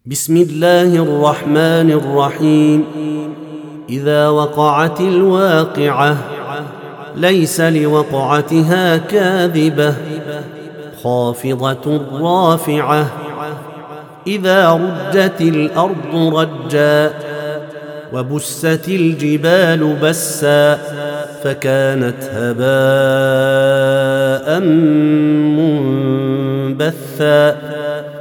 بسم الله الرحمن الرحيم. إذا وقعت الواقعة ليس لوقعتها كاذبة خافضة رافعة. إذا رجت الأرض رجا وبست الجبال بسا فكانت هباء منبثا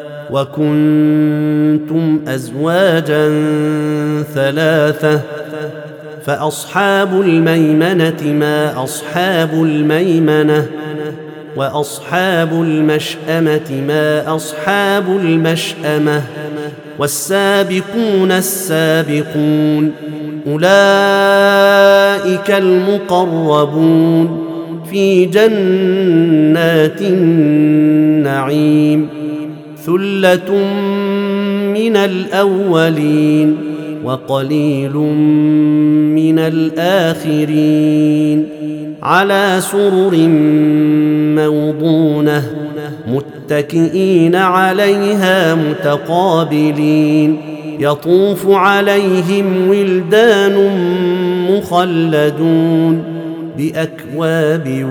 وكنتم أزواجا ثلاثة فأصحاب الميمنة ما أصحاب الميمنة وأصحاب المشأمة ما أصحاب المشأمة والسابقون السابقون أولئك المقربون في جنات النعيم ثلة من الأولين وقليل من الآخرين على سرر موضونة متكئين عليها متقابلين يطوف عليهم ولدان مخلدون بأكواب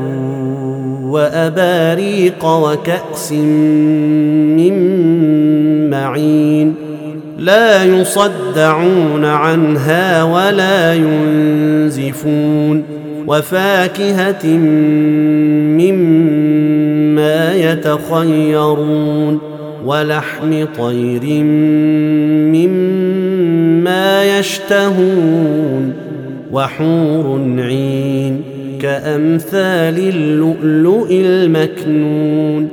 وأباريق وكأس من معين لا يصدعون عنها ولا ينزفون وفاكهة مما يتخيرون ولحم طير مما يشتهون وحور عين كأمثال اللؤلؤ المكنون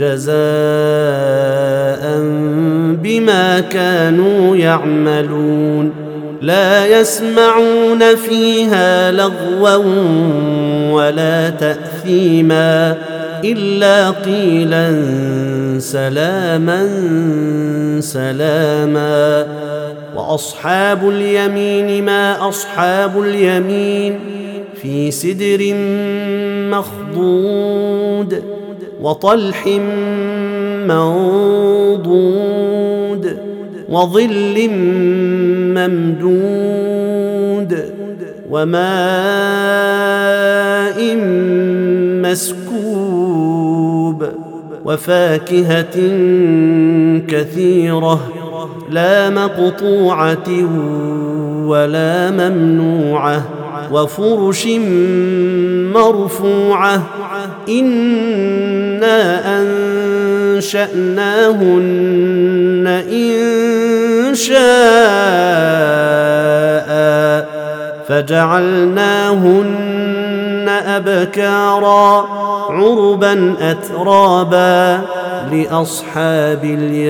جزاء بما كانوا يعملون لا يسمعون فيها لغوا ولا تأثيما إلا قيلا سلاما سلاما. وأصحاب اليمين ما أصحاب اليمين في سدر مخضود وطلح منضود وظل ممدود وماء مسكوب وفاكهة كثيرة لا مقطوعة ولا ممنوعة وفرش مرفوعة إنا أنشأناهن إن شاء فجعلناهن أبكارا عربا أترابا لأصحاب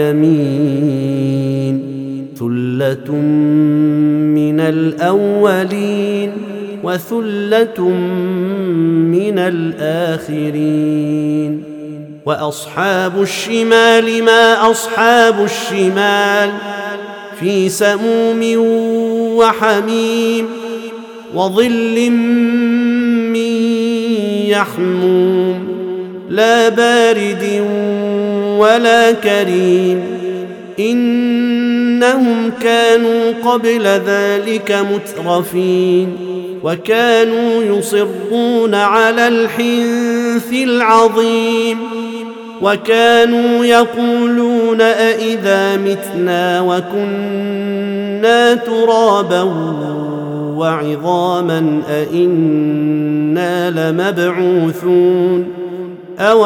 اليمين ثلة من الأولين وثلة من الآخرين. وأصحاب الشمال ما أصحاب الشمال في سموم وحميم وظل من يحموم لا بارد ولا كريم إنهم كانوا قبل ذلك مترفين وكانوا يصرون على الحنث العظيم وكانوا يقولون أئذا متنا وكنا ترابا وعظاما أئنا لمبعوثون أو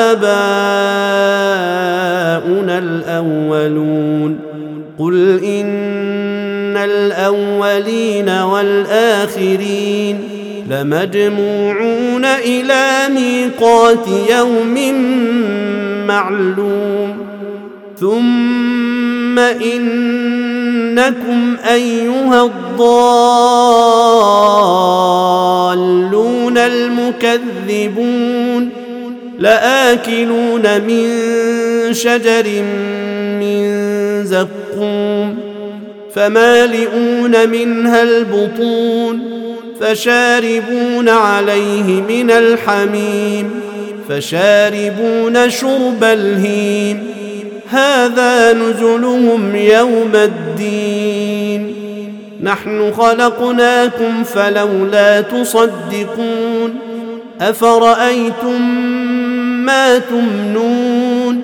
آباؤنا الأولون قل إن الأولين والآخرين لمجموعون إلى ميقات يوم معلوم ثم إنكم أيها الضالون المكذبون لآكلون من شجر من زقوم فمالئون منها البطون فشاربون عليه من الحميم فشاربون شرب الهيم هذا نزلهم يوم الدين نحن خلقناكم فلولا تصدقون أفرأيتم ما تمنون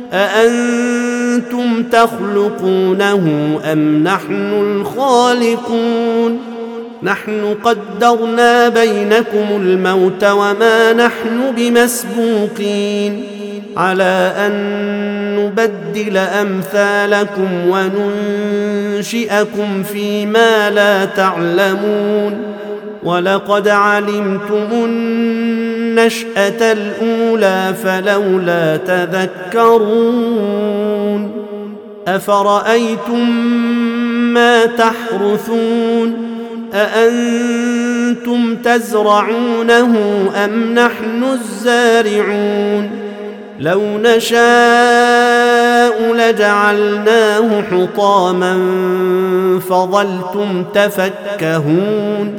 أأنتم تخلقونه أم نحن الخالقون نحن قدرنا بينكم الموت وما نحن بمسبوقين على أن نبدل أمثالكم وننشئكم فيما لا تعلمون ولقد علمتم النشأة الأولى فلولا تذكرون أفرأيتم ما تحرثون أأنتم تزرعونه أم نحن الزارعون لو نشاء لجعلناه حطاما فظلتم تفكهون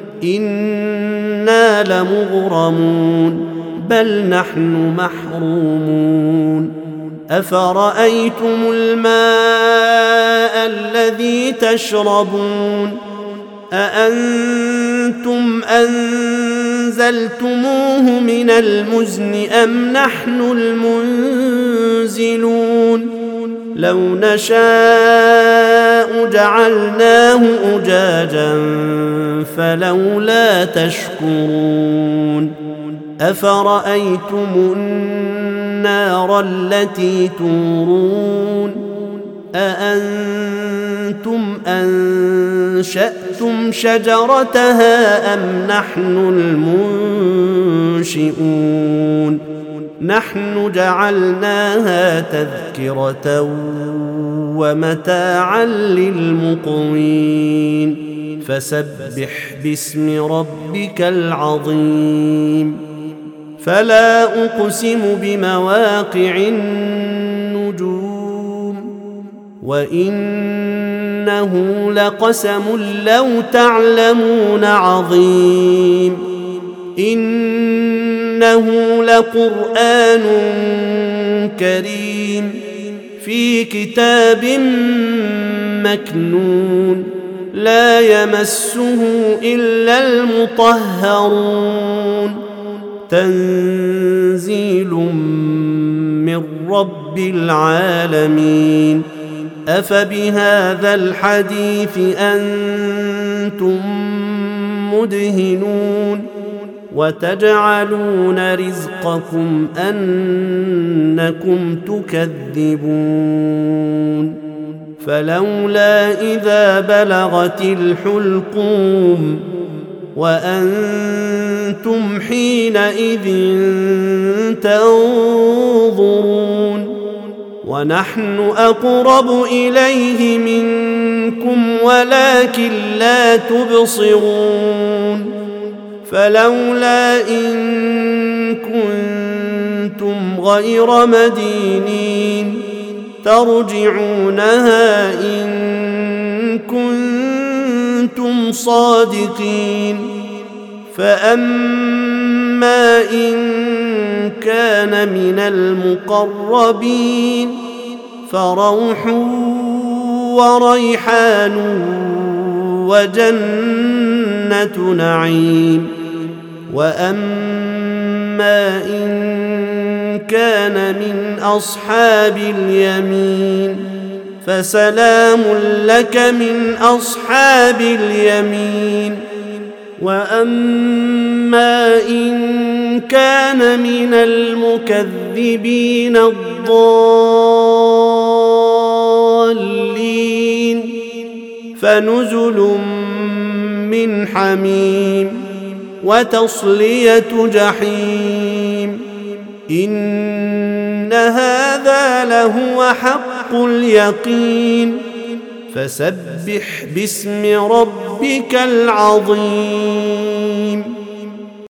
إنا لمغرمون بل نحن محرومون أفرأيتم الماء الذي تشربون أأنتم أنزلتموه من المزن أم نحن المنزلون لو نشاء جعلناه أجاجا فلولا تشكرون أفرأيتم النار التي تورون أأنتم أنشأتم شجرتها أم نحن المنشئون نحن جعلناها تذكرة ومتاعا للمقوين فسبح باسم ربك العظيم فلا أقسم بمواقع النجوم وإنه لقسم لو تعلمون عظيم إنه لقرآن كريم في كتاب مكنون لا يمسه إلا المطهرون تنزيل من رب العالمين أفبهذا الحديث أنتم مدهنون وتجعلون رزقكم أنكم تكذبون فلولا إذا بلغت الحلقوم وأنتم حينئذ تنظرون ونحن أقرب إليه منكم ولكن لا تبصرون فلولا إن كنتم غير مدينين ترجعونها إن كنتم صادقين فأما إن كان من المقربين فروح وريحان وجنة نعيم وأما إن كان من أصحاب اليمين فسلام لك من أصحاب اليمين وأما إن كان من المكذبين الضالين فنزل من حميم وتصلية جحيم إن هذا لهو حق اليقين فسبح باسم ربك العظيم